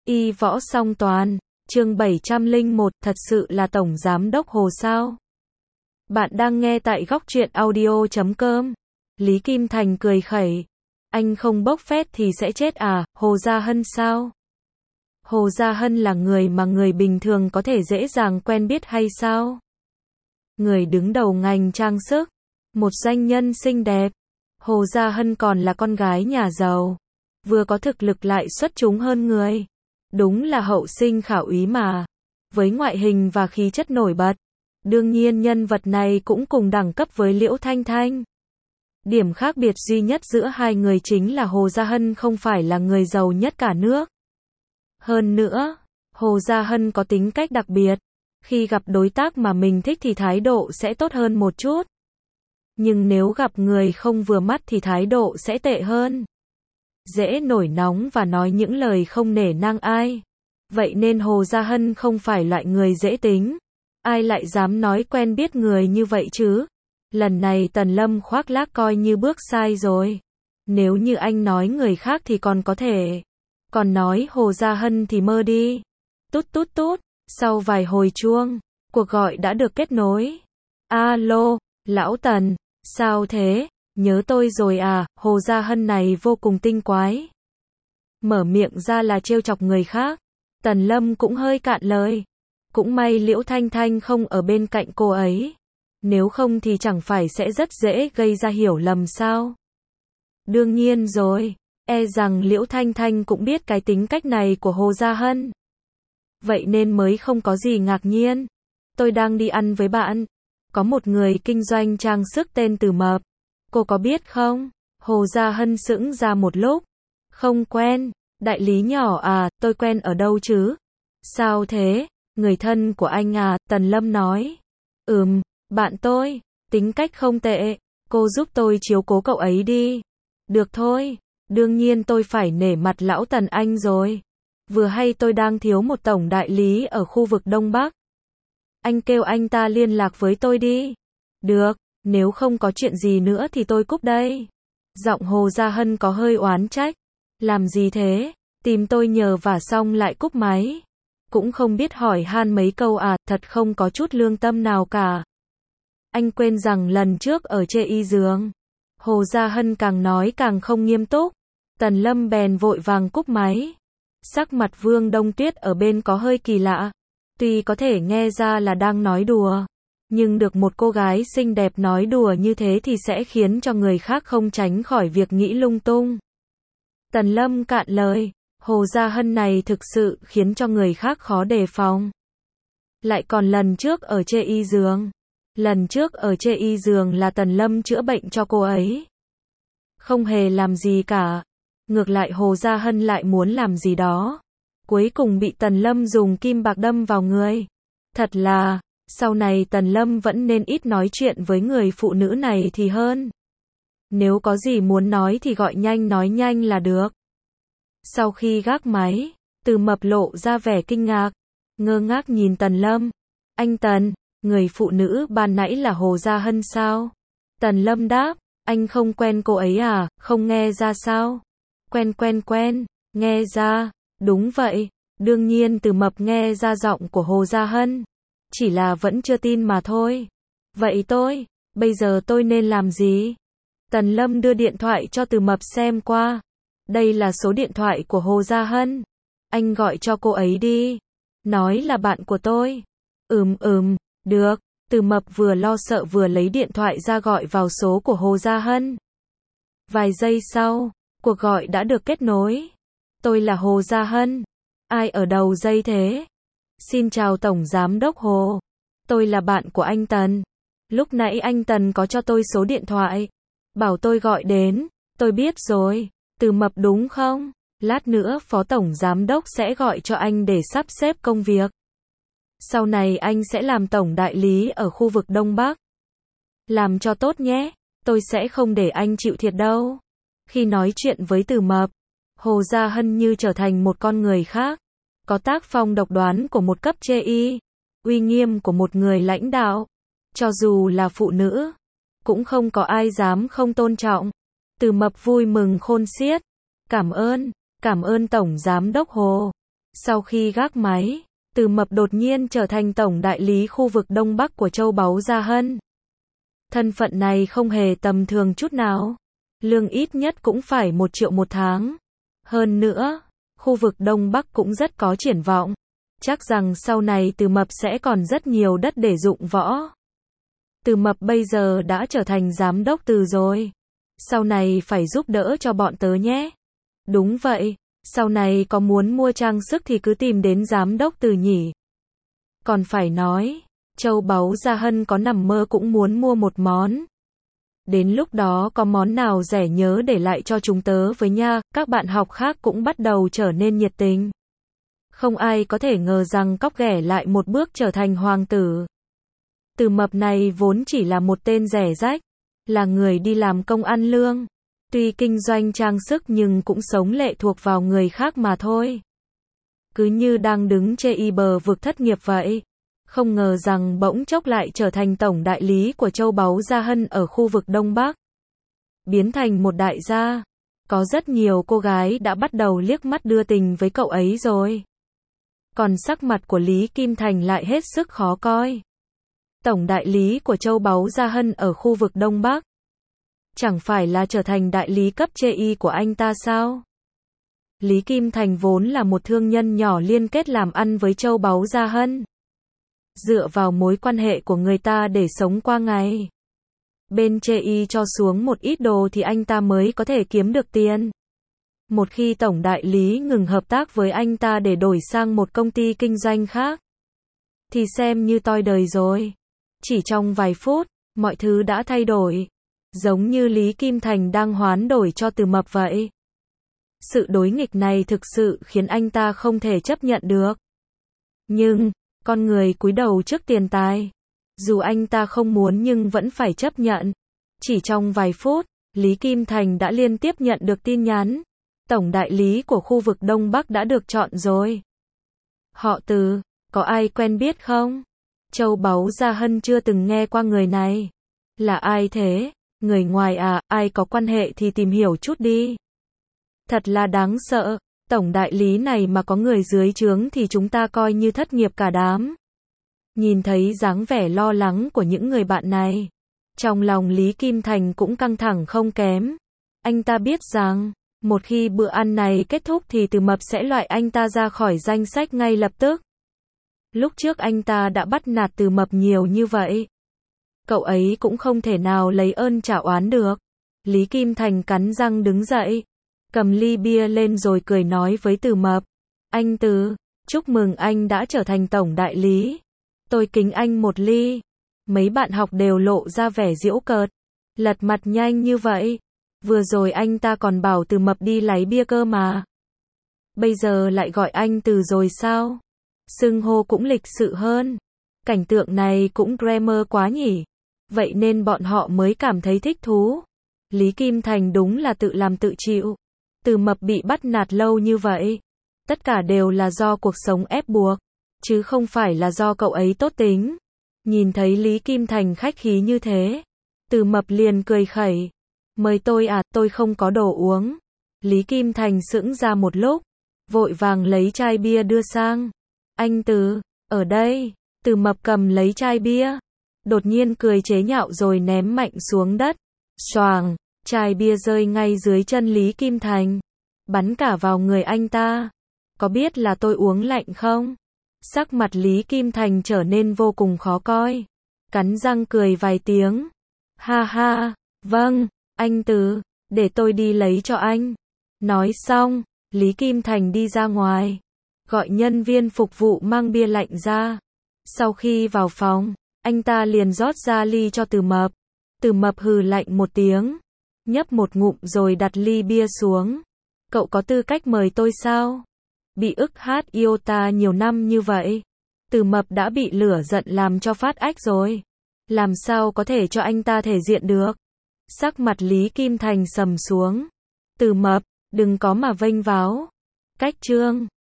Y võ song toàn, chương 701, thật sự là Tổng Giám đốc Hồ sao? Bạn đang nghe tại góc truyện audio.com. Lý Kim Thành cười khẩy. Anh không bốc phét thì sẽ chết à, Hồ Gia Hân sao? Hồ Gia Hân là người mà người bình thường có thể dễ dàng quen biết hay sao? Người đứng đầu ngành trang sức, một doanh nhân xinh đẹp. Hồ Gia Hân còn là con gái nhà giàu, vừa có thực lực lại xuất chúng hơn người. Đúng là hậu sinh khảo úy mà. Với ngoại hình và khí chất nổi bật, đương nhiên nhân vật này cũng cùng đẳng cấp với Liễu Thanh Thanh. Điểm khác biệt duy nhất giữa hai người chính là Hồ Gia Hân không phải là người giàu nhất cả nước. Hơn nữa, Hồ Gia Hân có tính cách đặc biệt. Khi gặp đối tác mà mình thích thì thái độ sẽ tốt hơn một chút. Nhưng nếu gặp người không vừa mắt thì thái độ sẽ tệ hơn. Dễ nổi nóng và nói những lời không nể nang ai. Vậy nên Hồ Gia Hân không phải loại người dễ tính. Ai lại dám nói quen biết người như vậy chứ? Lần này Tần Lâm khoác lác coi như bước sai rồi. Nếu như anh nói người khác thì còn có thể. Còn nói Hồ Gia Hân thì mơ đi. Tút tút tút. Sau vài hồi chuông, cuộc gọi đã được kết nối. Alo, lão Tần, sao thế? Nhớ tôi rồi à? Hồ Gia Hân này vô cùng tinh quái. Mở miệng ra là trêu chọc người khác. Tần Lâm cũng hơi cạn lời. Cũng may Liễu Thanh Thanh không ở bên cạnh cô ấy. Nếu không thì chẳng phải sẽ rất dễ gây ra hiểu lầm sao? Đương nhiên rồi, e rằng Liễu Thanh Thanh cũng biết cái tính cách này của Hồ Gia Hân. Vậy nên mới không có gì ngạc nhiên. Tôi đang đi ăn với bạn. Có một người kinh doanh trang sức tên Từ Mập. Cô có biết không? Hồ Gia Hân sững ra một lúc. Không quen. Đại lý nhỏ à, tôi quen ở đâu chứ? Sao thế? Người thân của anh à? Tần Lâm nói. Bạn tôi. Tính cách không tệ. Cô giúp tôi chiếu cố cậu ấy đi. Được thôi. Đương nhiên tôi phải nể mặt lão Tần anh rồi. Vừa hay tôi đang thiếu một tổng đại lý ở khu vực Đông Bắc. Anh kêu anh ta liên lạc với tôi đi. Được, nếu không có chuyện gì nữa thì tôi cúp đây. Giọng Hồ Gia Hân có hơi oán trách. Làm gì thế? Tìm tôi nhờ vả xong lại cúp máy. Cũng không biết hỏi han mấy câu à, thật không có chút lương tâm nào cả. Anh quên rằng lần trước ở chê y giường. Hồ Gia Hân càng nói càng không nghiêm túc. Tần Lâm bèn vội vàng cúp máy. Sắc mặt Vương Đông Tuyết ở bên có hơi kỳ lạ. Tuy có thể nghe ra là đang nói đùa, nhưng được một cô gái xinh đẹp nói đùa như thế thì sẽ khiến cho người khác không tránh khỏi việc nghĩ lung tung. Tần Lâm cạn lời, Hồ Gia Hân này thực sự khiến cho người khác khó đề phòng. Lại còn lần trước ở chê y giường. Lần trước ở chê y giường là Tần Lâm chữa bệnh cho cô ấy. Không hề làm gì cả. Ngược lại Hồ Gia Hân lại muốn làm gì đó. Cuối cùng bị Tần Lâm dùng kim bạc đâm vào người. Thật là, sau này Tần Lâm vẫn nên ít nói chuyện với người phụ nữ này thì hơn. Nếu có gì muốn nói thì gọi nhanh nói nhanh là được. Sau khi gác máy, Từ Mập lộ ra vẻ kinh ngạc, ngơ ngác nhìn Tần Lâm. Anh Tần, người phụ nữ ban nãy là Hồ Gia Hân sao? Tần Lâm đáp, anh không quen cô ấy à, không nghe ra sao? Quen, nghe ra, đúng vậy, đương nhiên Từ Mập nghe ra giọng của Hồ Gia Hân, chỉ là vẫn chưa tin mà thôi. Vậy bây giờ tôi nên làm gì? Tần Lâm đưa điện thoại cho Từ Mập xem qua. Đây là số điện thoại của Hồ Gia Hân. Anh gọi cho cô ấy đi. Nói là bạn của tôi. Được. Từ Mập vừa lo sợ vừa lấy điện thoại ra gọi vào số của Hồ Gia Hân. Vài giây sau, cuộc gọi đã được kết nối. Tôi là Hồ Gia Hân. Ai ở đầu dây thế? Xin chào Tổng Giám đốc Hồ. Tôi là bạn của anh Tần. Lúc nãy anh Tần có cho tôi số điện thoại. Bảo tôi gọi đến. Tôi biết rồi. Từ Mập đúng không? Lát nữa Phó Tổng Giám đốc sẽ gọi cho anh để sắp xếp công việc. Sau này anh sẽ làm tổng đại lý ở khu vực Đông Bắc. Làm cho tốt nhé. Tôi sẽ không để anh chịu thiệt đâu. Khi nói chuyện với Từ Mập, Hồ Gia Hân như trở thành một con người khác. Có tác phong độc đoán của một cấp chê y, uy nghiêm của một người lãnh đạo. Cho dù là phụ nữ, cũng không có ai dám không tôn trọng. Từ Mập vui mừng khôn xiết. Cảm ơn Tổng Giám đốc Hồ. Sau khi gác máy, Từ Mập đột nhiên trở thành tổng đại lý khu vực Đông Bắc của Châu Báu Gia Hân. Thân phận này không hề tầm thường chút nào. Lương ít nhất cũng phải 1 triệu một tháng. Hơn nữa, khu vực Đông Bắc cũng rất có triển vọng. Chắc rằng sau này Từ Mập sẽ còn rất nhiều đất để dụng võ. Từ Mập bây giờ đã trở thành giám đốc Từ rồi. Sau này phải giúp đỡ cho bọn tớ nhé. Đúng vậy, sau này có muốn mua trang sức thì cứ tìm đến giám đốc Từ nhỉ. Còn phải nói, Châu Báu Gia Hân có nằm mơ cũng muốn mua một món. Đến lúc đó có món nào rẻ nhớ để lại cho chúng tớ với nha. Các bạn học khác cũng bắt đầu trở nên nhiệt tình. Không ai có thể ngờ rằng cóc ghẻ lại một bước trở thành hoàng tử. Từ Mập này vốn chỉ là một tên rẻ rách, là người đi làm công ăn lương. Tuy kinh doanh trang sức nhưng cũng sống lệ thuộc vào người khác mà thôi. Cứ như đang đứng trên bờ vực thất nghiệp vậy. Không ngờ rằng bỗng chốc lại trở thành tổng đại lý của Châu Báu Gia Hân ở khu vực Đông Bắc. Biến thành một đại gia. Có rất nhiều cô gái đã bắt đầu liếc mắt đưa tình với cậu ấy rồi. Còn sắc mặt của Lý Kim Thành lại hết sức khó coi. Tổng đại lý của Châu Báu Gia Hân ở khu vực Đông Bắc. Chẳng phải là trở thành đại lý cấp CI của anh ta sao? Lý Kim Thành vốn là một thương nhân nhỏ liên kết làm ăn với Châu Báu Gia Hân. Dựa vào mối quan hệ của người ta để sống qua ngày. Bên CI cho xuống một ít đồ thì anh ta mới có thể kiếm được tiền. Một khi tổng đại lý ngừng hợp tác với anh ta để đổi sang một công ty kinh doanh khác, thì xem như toi đời rồi. Chỉ trong vài phút, mọi thứ đã thay đổi. Giống như Lý Kim Thành đang hoán đổi cho Từ Mập vậy. Sự đối nghịch này thực sự khiến anh ta không thể chấp nhận được. Nhưng, con người cúi đầu trước tiền tài. Dù anh ta không muốn nhưng vẫn phải chấp nhận. Chỉ trong vài phút, Lý Kim Thành đã liên tiếp nhận được tin nhắn. Tổng đại lý của khu vực Đông Bắc đã được chọn rồi. Họ Từ, có ai quen biết không? Châu Báu Gia Hân chưa từng nghe qua người này. Là ai thế? Người ngoài à, ai có quan hệ thì tìm hiểu chút đi. Thật là đáng sợ, tổng đại lý này mà có người dưới trướng thì chúng ta coi như thất nghiệp cả đám. Nhìn thấy dáng vẻ lo lắng của những người bạn này, trong lòng Lý Kim Thành cũng căng thẳng không kém. Anh ta biết rằng, một khi bữa ăn này kết thúc thì Từ Mập sẽ loại anh ta ra khỏi danh sách ngay lập tức. Lúc trước anh ta đã bắt nạt Từ Mập nhiều như vậy. Cậu ấy cũng không thể nào lấy ơn trả oán được. Lý Kim Thành cắn răng đứng dậy, cầm ly bia lên rồi cười nói với Từ Mập. Anh Từ, chúc mừng anh đã trở thành tổng đại lý. Tôi kính anh một ly. Mấy bạn học đều lộ ra vẻ giễu cợt. Lật mặt nhanh như vậy. Vừa rồi anh ta còn bảo Từ Mập đi lấy bia cơ mà. Bây giờ lại gọi anh Từ rồi sao? Xưng hô cũng lịch sự hơn. Cảnh tượng này cũng glamour quá nhỉ. Vậy nên bọn họ mới cảm thấy thích thú. Lý Kim Thành đúng là tự làm tự chịu. Từ Mập bị bắt nạt lâu như vậy. Tất cả đều là do cuộc sống ép buộc. Chứ không phải là do cậu ấy tốt tính. Nhìn thấy Lý Kim Thành khách khí như thế. Từ Mập liền cười khẩy. Mời tôi à, tôi không có đồ uống. Lý Kim Thành sững ra một lúc. Vội vàng lấy chai bia đưa sang. Anh Từ, ở đây. Từ Mập cầm lấy chai bia. Đột nhiên cười chế nhạo rồi ném mạnh xuống đất. Xoàng, chai bia rơi ngay dưới chân Lý Kim Thành. Bắn cả vào người anh ta. Có biết là tôi uống lạnh không? Sắc mặt Lý Kim Thành trở nên vô cùng khó coi. Cắn răng cười vài tiếng. Ha ha, vâng, anh Từ, để tôi đi lấy cho anh. Nói xong, Lý Kim Thành đi ra ngoài. Gọi nhân viên phục vụ mang bia lạnh ra. Sau khi vào phòng, anh ta liền rót ra ly cho Từ Mập. Từ Mập hừ lạnh một tiếng. Nhấp một ngụm rồi đặt ly bia xuống. Cậu có tư cách mời tôi sao? Bị ức hát iota nhiều năm như vậy. Từ Mập đã bị lửa giận làm cho phát ách rồi. Làm sao có thể cho anh ta thể diện được? Sắc mặt Lý Kim Thành sầm xuống. Từ Mập, đừng có mà vênh váo. Cách chương